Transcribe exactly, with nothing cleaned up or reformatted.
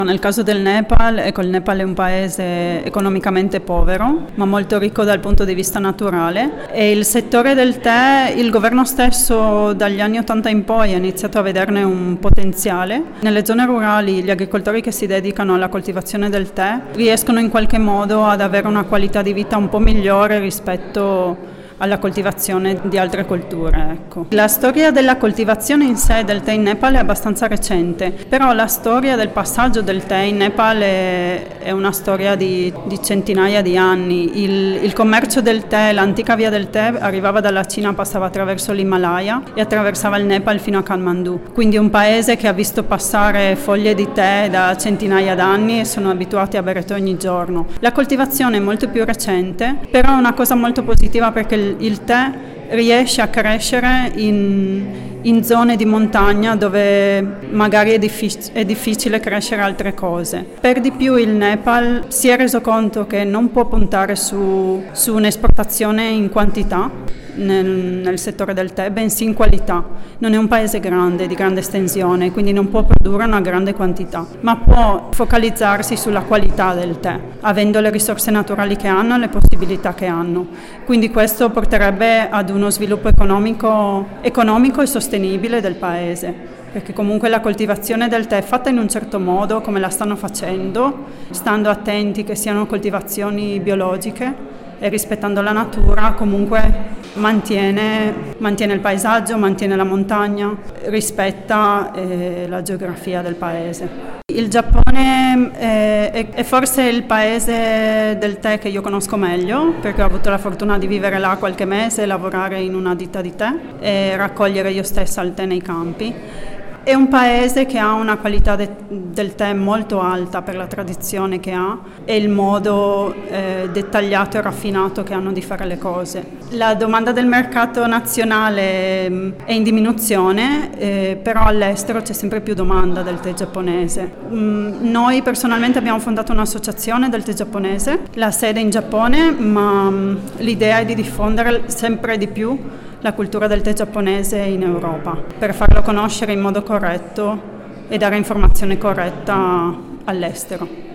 Nel caso del Nepal, ecco, il Nepal è un paese economicamente povero, ma molto ricco dal punto di vista naturale, e il settore del tè, il governo stesso dagli anni ottanta in poi ha iniziato a vederne un potenziale. Nelle zone rurali gli agricoltori che si dedicano alla coltivazione del tè riescono in qualche modo ad avere una qualità di vita un po' migliore rispetto alla coltivazione di altre colture. Ecco. La storia della coltivazione in sé del tè in Nepal è abbastanza recente, però la storia del passaggio del tè in Nepal è, è una storia di, di centinaia di anni. Il, il commercio del tè, l'antica via del tè, arrivava dalla Cina, passava attraverso l'Himalaya e attraversava il Nepal fino a Kathmandu. Quindi un paese che ha visto passare foglie di tè da centinaia d'anni e sono abituati a bere tè ogni giorno. La coltivazione è molto più recente, però è una cosa molto positiva perché il il tè riesce a crescere in, in zone di montagna dove magari è, diffic- è difficile crescere altre cose. Per di più il Nepal si è reso conto che non può puntare su, su un'esportazione in quantità nel, nel settore del tè, bensì in qualità. Non è un paese grande, di grande estensione, quindi non può produrre una grande quantità, ma può focalizzarsi sulla qualità del tè, avendo le risorse naturali che hanno e le possibilità che hanno. Quindi questo porterebbe ad uno sviluppo economico, economico e sostenibile del paese, perché comunque la coltivazione del tè è fatta in un certo modo, come la stanno facendo, stando attenti che siano coltivazioni biologiche e rispettando la natura, comunque mantiene, mantiene il paesaggio, mantiene la montagna, rispetta eh, la geografia del paese. Il Giappone è, è, è forse il paese del tè che io conosco meglio, perché ho avuto la fortuna di vivere là qualche mese, lavorare in una ditta di tè e raccogliere io stessa il tè nei campi. È un paese che ha una qualità de- del tè molto alta per la tradizione che ha e il modo eh, dettagliato e raffinato che hanno di fare le cose. La domanda del mercato nazionale mh, è in diminuzione, eh, però all'estero c'è sempre più domanda del tè giapponese. Mm, noi personalmente abbiamo fondato un'associazione del tè giapponese, la sede in Giappone, ma mh, l'idea è di diffondere sempre di più la cultura del tè giapponese in Europa, per farlo conoscere in modo corretto e dare informazione corretta all'estero.